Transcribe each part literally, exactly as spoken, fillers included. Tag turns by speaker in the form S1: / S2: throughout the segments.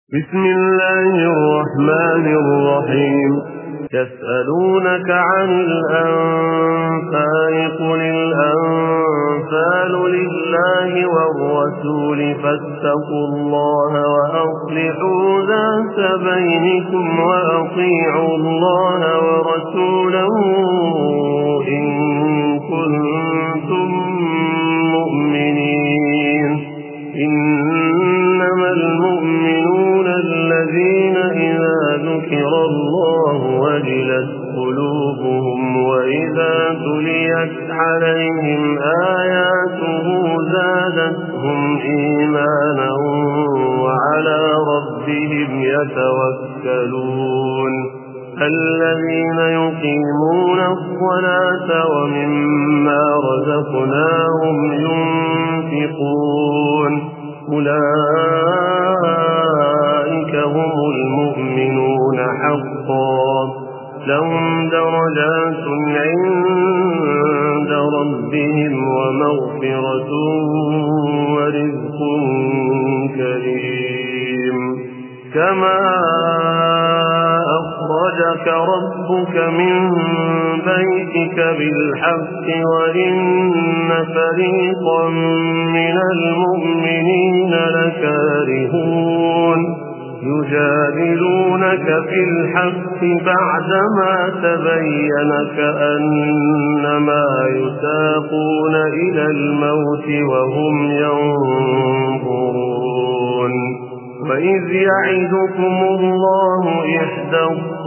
S1: بسم الله الرحمن الرحيم. يسألونك عن الأنفال قل الأنفال لله والرسول فاتقوا الله وأصلحوا ذات بينكم وأطيعوا الله ورسوله إن كنتم مؤمنين. إنما المؤمنون الذين إذا ذكر الله وجلت قلوبهم وإذا تليت عليهم آياته زادتهم إيمانا وعلى ربهم يتوكلون. الذين يقيمون الصلاة ومما رزقناهم ينفقون أولئك هم المؤمنون حقا لهم درجات عند ربهم ومغفرة ورزق كريم. كما أخرجك ربك من بيتك بالحق وإن فريقا من المؤمنين لكارهون يجادلونك في الحق بعدما تبين كأنما يساقون إلى الموت وهم ينظرون. وإذ يعدكم الله إحدى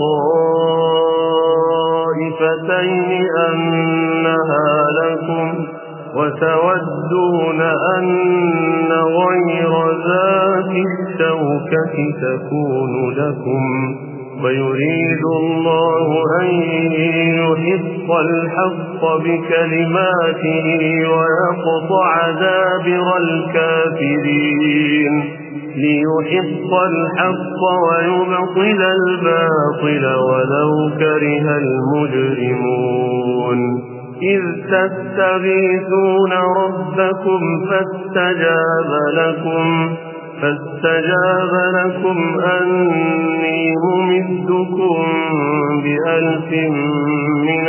S1: الطائفتين أنها لكم وتودون أن غير ذات الشوكة تكون لكم ويريد الله أن يحق الحق بكلماته ويقطع دابر الكافرين ليحق الحق ويبطل الباطل ولو كره المجرمون. إذ تستغيثون ربكم فاستجاب لكم فاستجاب لكم أني ممدكم بألف من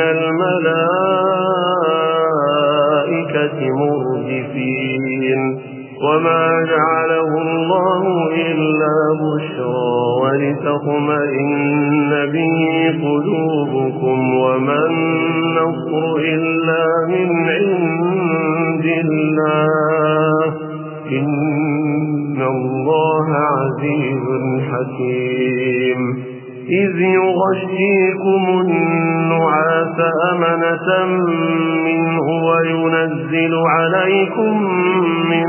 S1: الملائكة مردفين. وما جعله الله إلا بشرى ولتطمئن به قلوبكم وما النصر إلا من عند الله إن الله عزيز حكيم. إذ يغشيكم النعاس أمنة منه وينزل عليكم من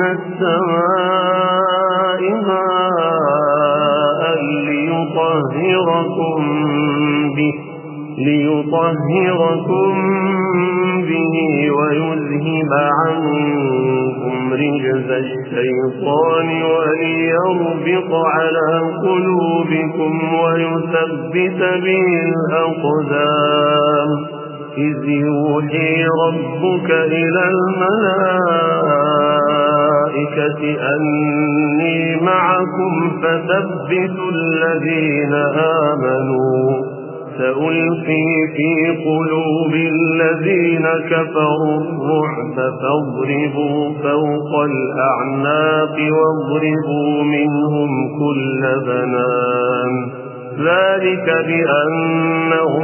S1: السماء ماء ليطهركم به ليطهركم به ويذهب عنكم رجز الشيطان وليربط على قلوبكم ويثبت به الأقدام. إذ يوحي ربك إلى الملائكة أني معكم فثبتوا الذين آمنوا سألقي في قلوب الذين كفروا الرعب فاضربوا فوق الأعناق واضربوا منهم كل بنان. ذلك بأنهم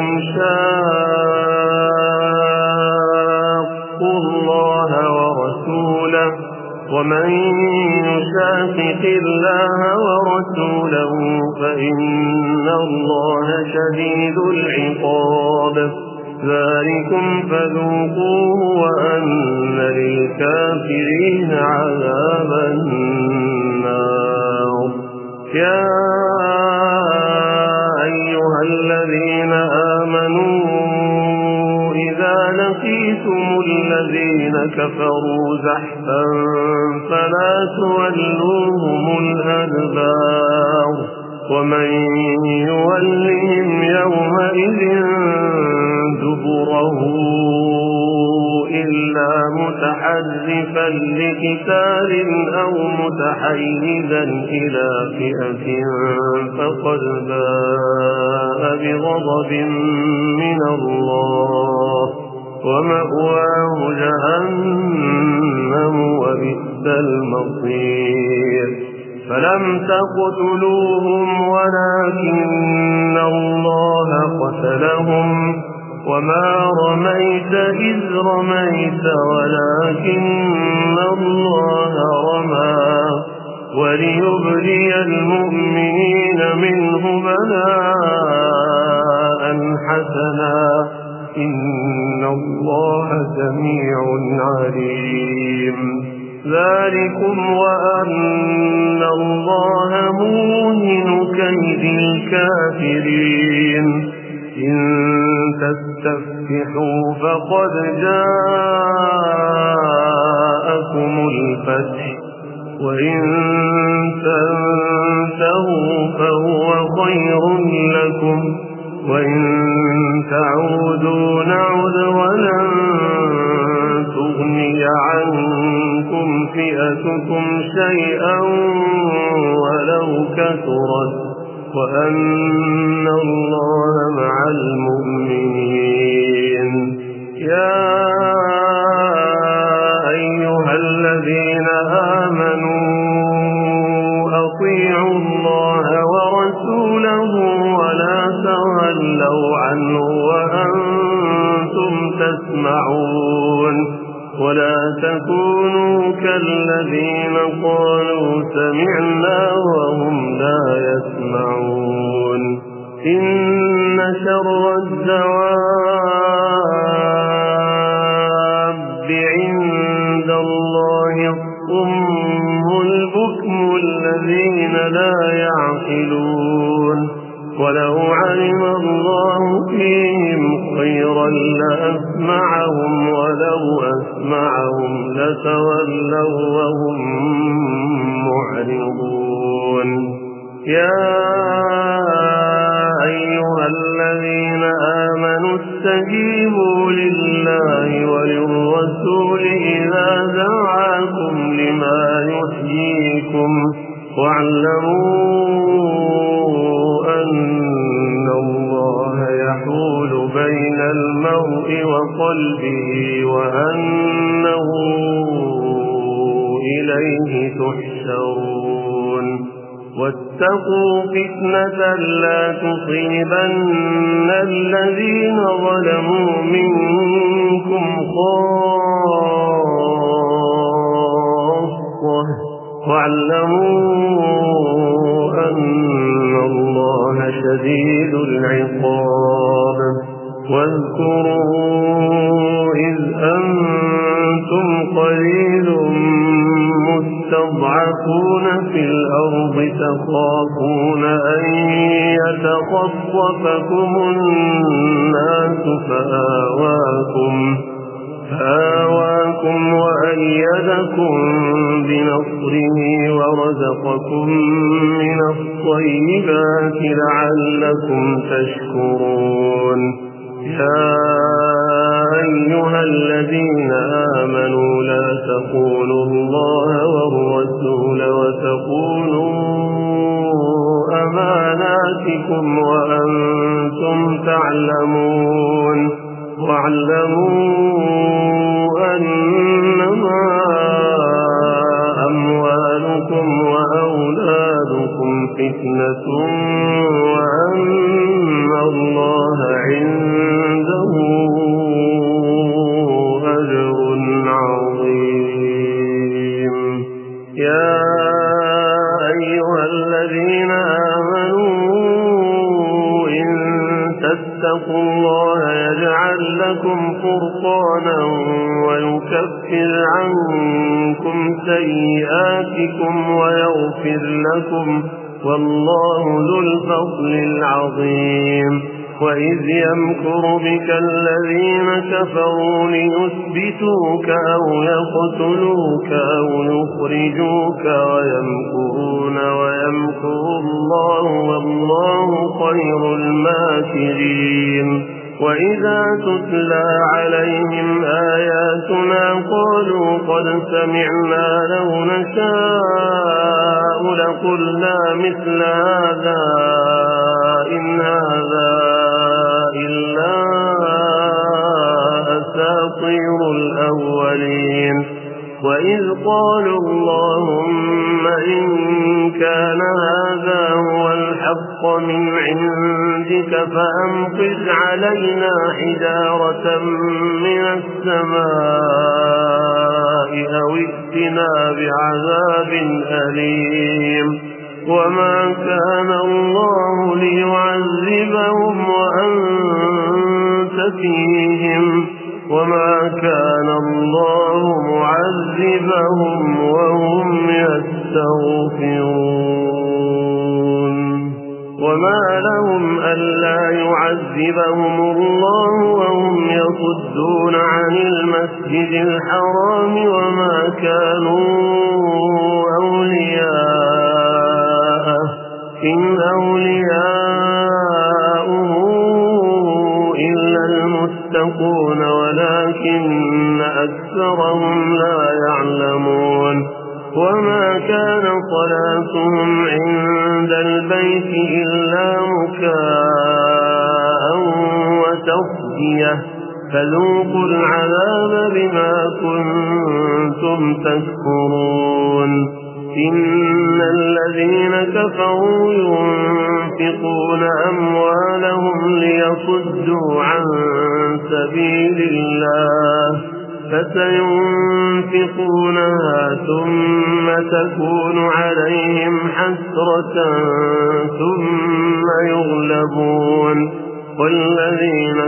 S1: شاقوا الله ورسوله ومن يشاقق الله ورسوله فإن الله شديد العقاب. ذلكم فذوقوه وأن للكافرين عذاب النار. يا أيها الذين آمنوا إذا لقيتم الذين كفروا زحفا فلا تولوهم الأدبار ومن يولهم يومئذ دبره إلا متحرفا لقتال أو متحيزا إلى فئة فقد باء بغضب من الله ومأواه جهنم وبئس المصير فلم تقتلوهم ولكن الله قتلهم وما رميت إذ رميت ولكن الله رمى وليبلي المؤمنين منه بلاء حسنا إن الله سميع عليم ذلكم وأن الله موهن كيد الكافرين إن تستفتحوا فقد جاءكم الفتح وإن تنتهوا فهو خير لكم وإن تعودوا نعد ولن تغني عنكم فئتكم شيئا ولو كثرت وأن الله مع المؤمنين يا أيها الذين آمنوا أطيعوا الله ورسوله ولا تولوا عنه وأنتم تسمعون ولا تكونوا كالذين قالوا سمعنا وهم لا يسمعون إن شر الدواب عند الله الصم البكم الذين لا يعقلون ولو علم الله فيهم خيرا لأسمعهم ولو أسمعهم لتولوا وهم معرضون يا أيها الذين آمنوا استجيبوا لله وللرسول إذا دعاكم لما يحييكم واعلموا أن الله يحول بين المرء وقلبه وأنه إليه تحشرون واتقوا فتنة لا تصيبن الذين ظلموا منكم خاصة واعلموا أن الله شديد العقاب واذكروا إذ أنتم قليل مستضعفون في الأرض تخافون أن يتخطفكم الناس فآواكم فآواكم وأيدكم بنصره ورزقكم من الطيبات لعلكم تشكرون يا أيها الذين آمنوا لا تخونوا الله والرسول وتخونوا أماناتكم وأنتم تعلمون واعلموا أنما أموالكم وأولادكم فتنة وأن الله عنده أجر عظيم يا أيها الذين آمنوا إن تتقوا الله يجعل لكم فرقانا ويكفر عنكم سيئاتكم ويغفر لكم والله ذو الفضل العظيم وإذ يمكر بك الذين كفروا ليثبتوك أو يقتلوك أو يخرجوك ويمكرون ويمكر الله والله خير الماكرين وإذا تتلى عليهم آياتنا قالوا قد سمعنا لو نشاء لقلنا مثل هذا إن هذا إلا أساطير الأولين وإذ قالوا اللهم إن كان هذا هو الحق من عندك فأمطر علينا حجارة من السماء أو ائتنا بعذاب أليم وما كان الله ليعذبهم وأنت فيهم وما كان الله معذبهم وهم يستغفرون وما لهم ألا يعذبهم الله وهم يصدون عن المسجد الحرام وما كانوا أولياءه إن أولياؤه إلا المتقون ولكن أكثرهم لا يعلمون وما كان صلاتهم عند البيت إلا مكاء وتصدية فذوقوا العذاب بما كنتم تكفرون إن الذين كفروا ينفقون أموالهم ليصدوا عن سبيل الله فسينفقونها ثم تكون عليهم حسرة ثم يغلبون والذين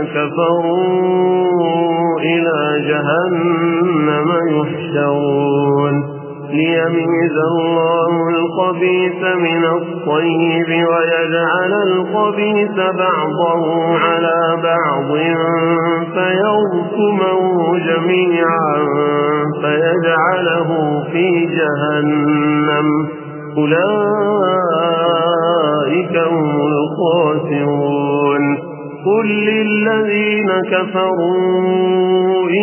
S1: كفروا إلى جهنم يحشرون ليميز الله الخبيث من الطيب ويجعل الخبيث بعضه على بعض فيركمه جميعا فيجعله في جهنم أولئك هم الخاسرون قل للذين كفروا إن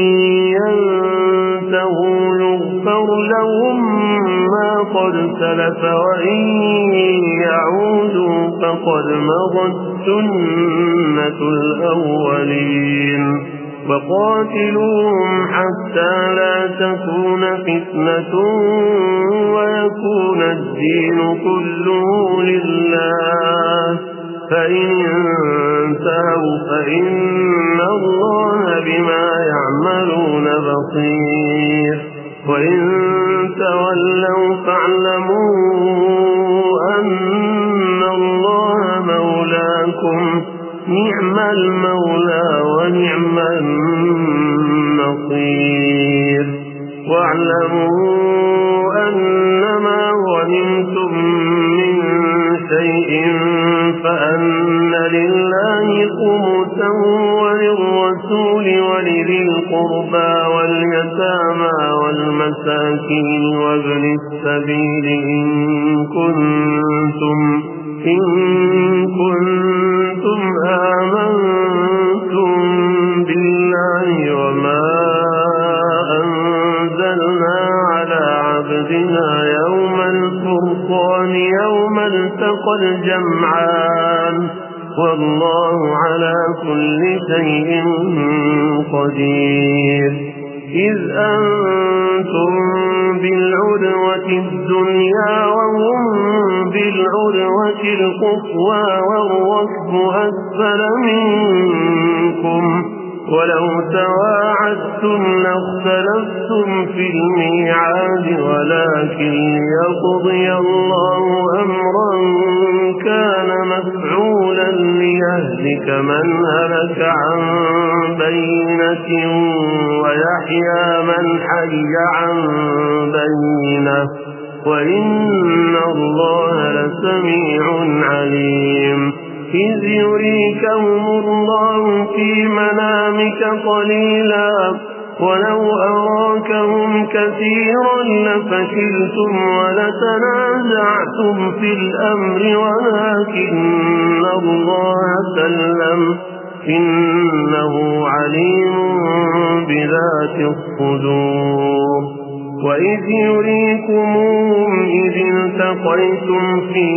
S1: ينتهوا يغفر لهم ما قد سلف وإن يعودوا فقد مضت سنة الأولين وقاتلوهم حتى لا تكون فتنة ويكون الدين كله لله فإن انتهوا فإن الله بما يعملون بصير وإن تولوا فاعلموا أن الله مولاكم نعم المولى ونعم النصير واعلموا أنما غنمتم من شيء فأن لله خمسه وللرسول ولذي القربى واليتامى والمساكين وابن السبيل إن كنتم إن كنتم آمنتم بالله وما أنزلنا على عبدنا يوم الفرقان يوم التقى الجمعان والله على كل شيء قدير إذ أنتم بالعدوة الدنيا وهم بالعدوة القصوى والركب أسفل منكم ولو تواعدتم لاختلفتم في الميعاد ولكن ليقضي الله أمرا كان مفعولا ليهلك من هلك عن بينة ويحيى من حي عن بينة وإن الله لسميع عليم إذ يريكهم الله في منامك قليلا ولو أراكهم كثيرا لفشلتم ولتنازعتم في الأمر ولكن الله سلم إنه عليم بذات الصدور وإذ يريكموهم إذ التقيتم في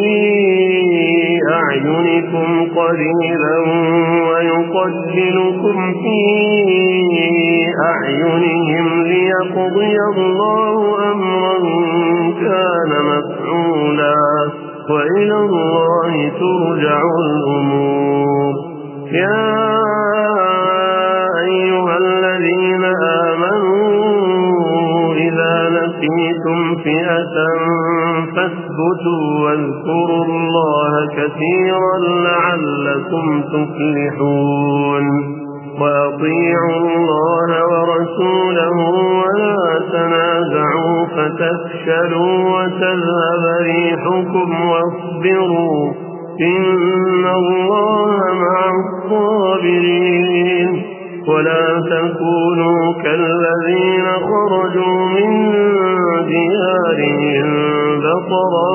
S1: أعينكم قليلا ويقللكم في أعينهم ليقضي الله أمرا كان مفعولا وإلى الله ترجع الأمور يا أيها الذين آمنوا إذا لقيتم فئة فاثبتوا واذكروا الله كثيرا لعلكم تفلحون وأطيعوا الله ورسوله ولا تنازعوا فتفشلوا وتذهب ريحكم واصبروا إن الله مع الصابرين ولا تكونوا كالذين خرجوا من ديارهم بطرا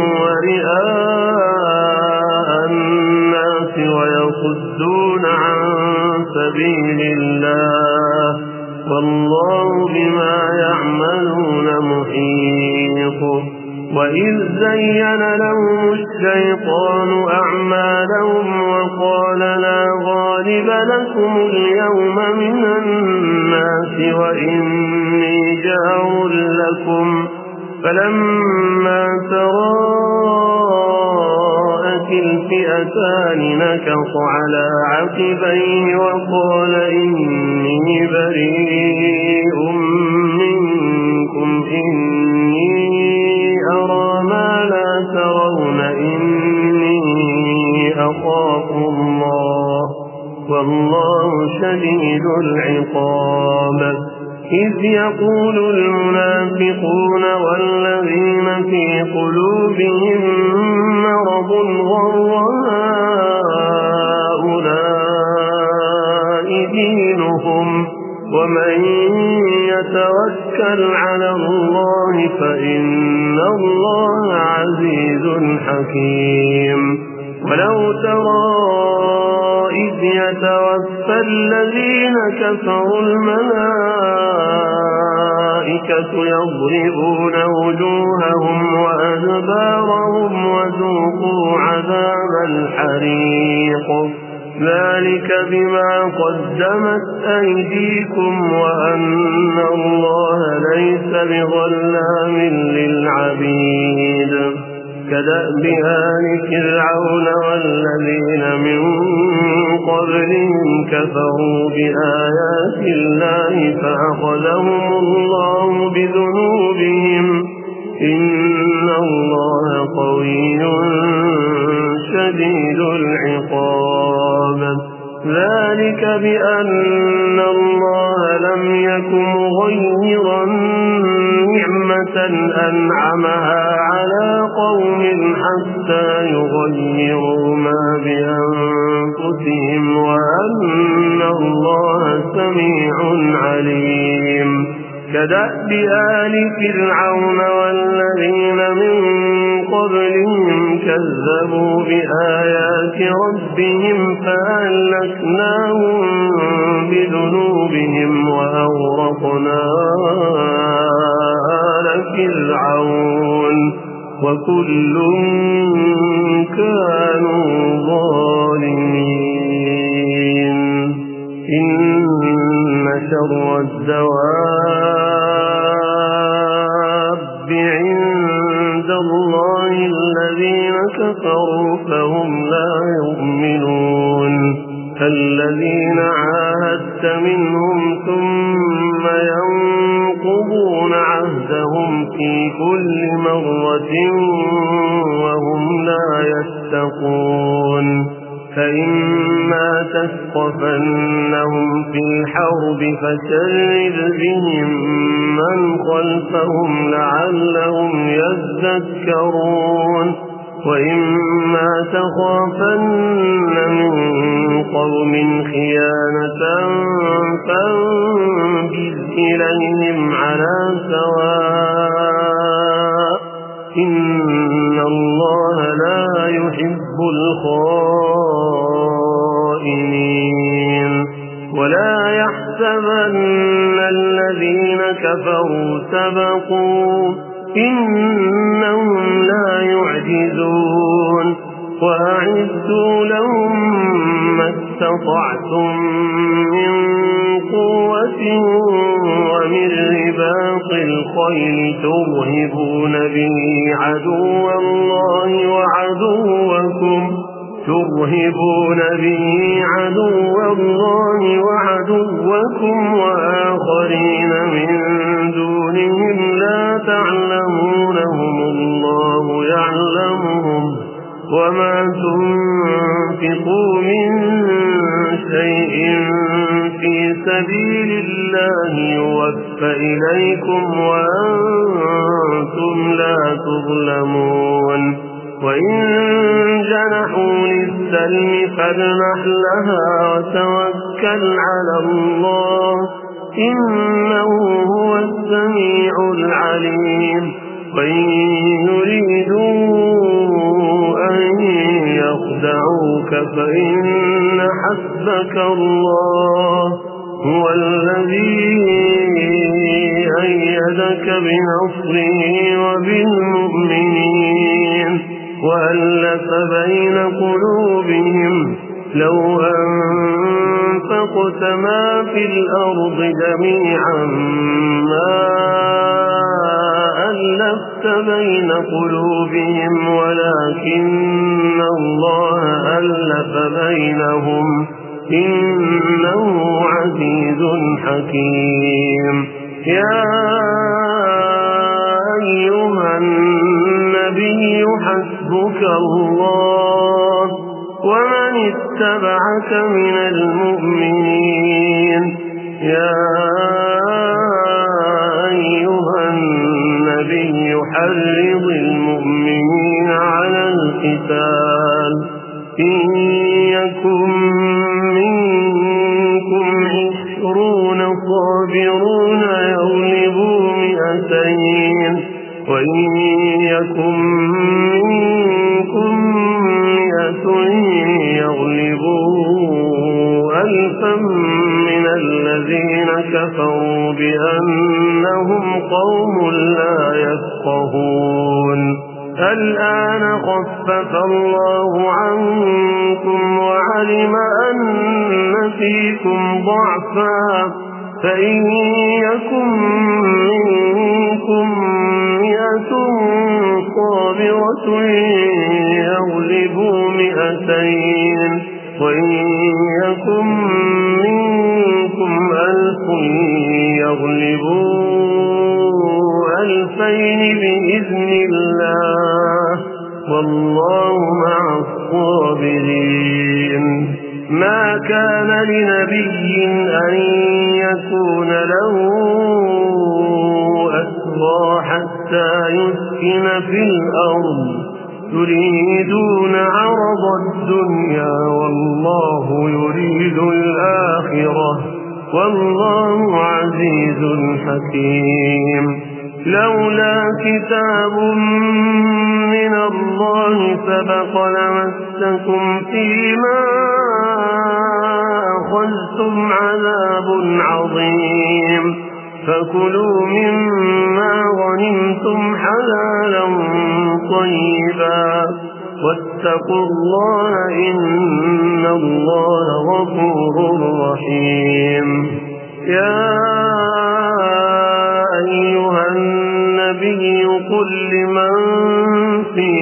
S1: ورئاء الناس ويصدون عن سبيل الله والله بما يعملون محيط وإذ زين لهم الشيطان أعمالهم وقال لا غالب لكم اليوم من الناس وإني جار لكم فلما تراءت الفئتان نكص على عقبيه وقال إني بريء منكم إني أرى ما لا ترون إني أخاف الله والله شديد العقاب إذ يقول المنافقون والذين في قلوبهم مرض غر هؤلاء دينهم ومن يتوكل على الله فإن الله عزيز حكيم ولو ترى إذ يتوفى الذين كفروا الملائكة يضربون وجوههم وأدبارهم وذوقوا عذاب الحريق ذلك بما قدمت أيديكم وأن الله ليس بظلام للعبيد كدأب آل فرعون والذين من قبلهم كفروا بآيات الله فأخذهم الله بذنوبهم إن الله قوي شديد العقاب ذلك بأن الله لم يكن مغيرا نعمة أنعمها على قوم حتى يغيروا ما بأنفسهم وأن الله سميع عليم كدأب آل فرعون والذين من قبلهم كذبوا بآيات ربهم فأهلكناهم بذنوبهم وأغرقنا آل فرعون وكل كانوا ظالمين إن شر الدواب عند الله الذين كفروا فهم لا يؤمنون الذين عاهدت منهم ثم ينقضون عهدهم في كل مرة وهم لا يتقون فإما تثقفنهم في الحرب فشرد بهم من خلفهم لعلهم يذكرون وإما تخافن من قوم خيانة فانبذ إليهم على سواء إن الله لا يحب الخائنين كفروا سبقوا إنهم لا يعجزون وأعدوا لهم ما استطعتم من قوة ومن رباط الخيل ترهبون به عدو الله وعدوكم ترهبون به عدو الله وعدوكم وآخرين من دونهم لا تعلمونهم الله يعلمهم وما تنفقوا من شيء في سبيل الله يوفى إليكم وأنتم لا تظلمون وإن جنحوا للسلم فاجنح لها وتوكل على الله إنه هو السميع العليم وإن يريدوا أن يخدعوك فإن حسبك الله هو الذي أيدك بنصره وبالمؤمنين وألف بين قلوبهم لو أنفقت ما في الأرض جميعا ما ألفت بين قلوبهم ولكن الله ألف بينهم إنه عزيز حكيم يا أيها النبي حسبك الله ومن اتبعك من المؤمنين يا أيها النبي حرض المؤمنين على القتال إن يكن منكم عشرون صابرون يغلبوا مئتين وإن يكن منكم مئة يغلبوا ألفا من الذين كفروا بأنهم قوم لا يفقهون الآن خفف الله عنكم وعلم أن فيكم ضعفا فإن يكن منكم مئة صابرة يغلبوا مئتين وإن يكن منكم ألف يغلبوا ألفين بإذن الله والله مع الصابرين ما كان لنبي أن يكون له أسرى حتى يسكن في الأرض تريدون عرض الدنيا والله يريد الآخرة والله عزيز حكيم لولا كتاب من الله سبق لمسكم فيما أخذتم عذاب عظيم فكلوا مما غنمتم حلالا طيبا واتقوا الله إن الله غفور رحيم يا أيها النبي قل لمن في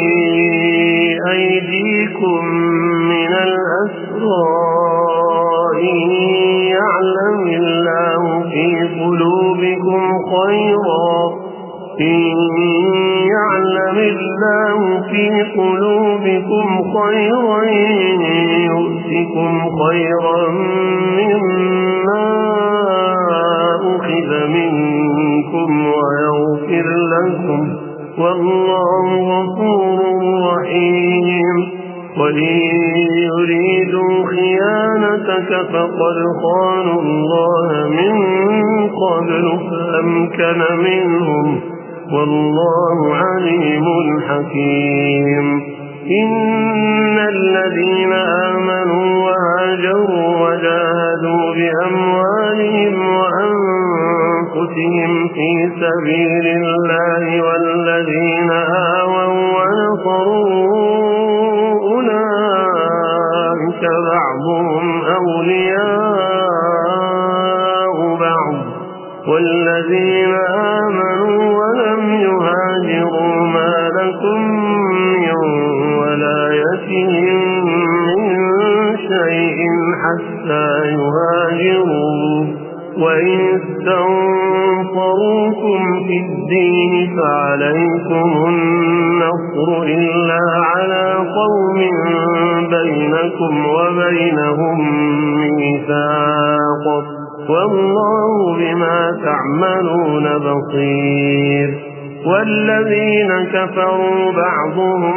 S1: أيديكم من الأسرى إن يعلم الله في قلوبكم خيرا إن يعلم الله في قلوبكم خيرا يؤتكم خيرا مما أخذ منكم ويغفر لكم والله غفور رحيم وإن يريدوا خيانتك فقد خانوا الله من قبل فأمكن منهم والله عليم حكيم إن الذين آمنوا وهاجروا وجاهدوا بأموالهم وأنفسهم ومغفرتهم في سبيل الله والذين آووا ونصروا أولئك بعضهم أولياء بعض والذين آمنوا ولم يهاجروا ما لكم من ولايتهم من شيء حتى يهاجروا وإن استنصروكم في الدين فعليكم النصر إلا على قوم بينكم وبينهم ميثاق والله بما تعملون بصير والذين كفروا بعضهم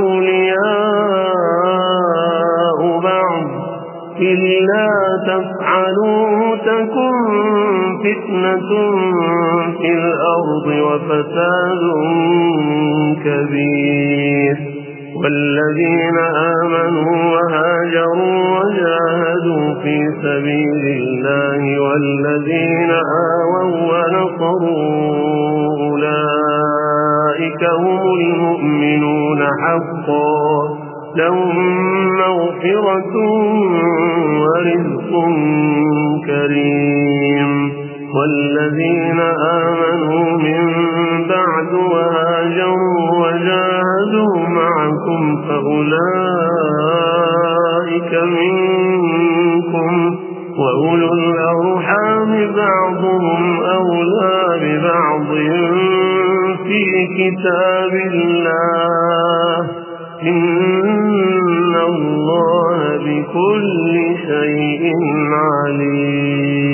S1: أولياء بعض إلا تفعلوا تكن فتنة في الأرض وفساد كبير والذين آمنوا وهاجروا وجاهدوا في سبيل الله والذين آووا ونصروا أولئك هم المؤمنون حقا لهم مغفرة ورزق كريم والذين آمنوا من بعد وهاجروا وجاهدوا معكم فأولئك منكم وأولو الأرحام بعضهم أولى ببعض في كتاب الله إن الله بكل شيء عليم.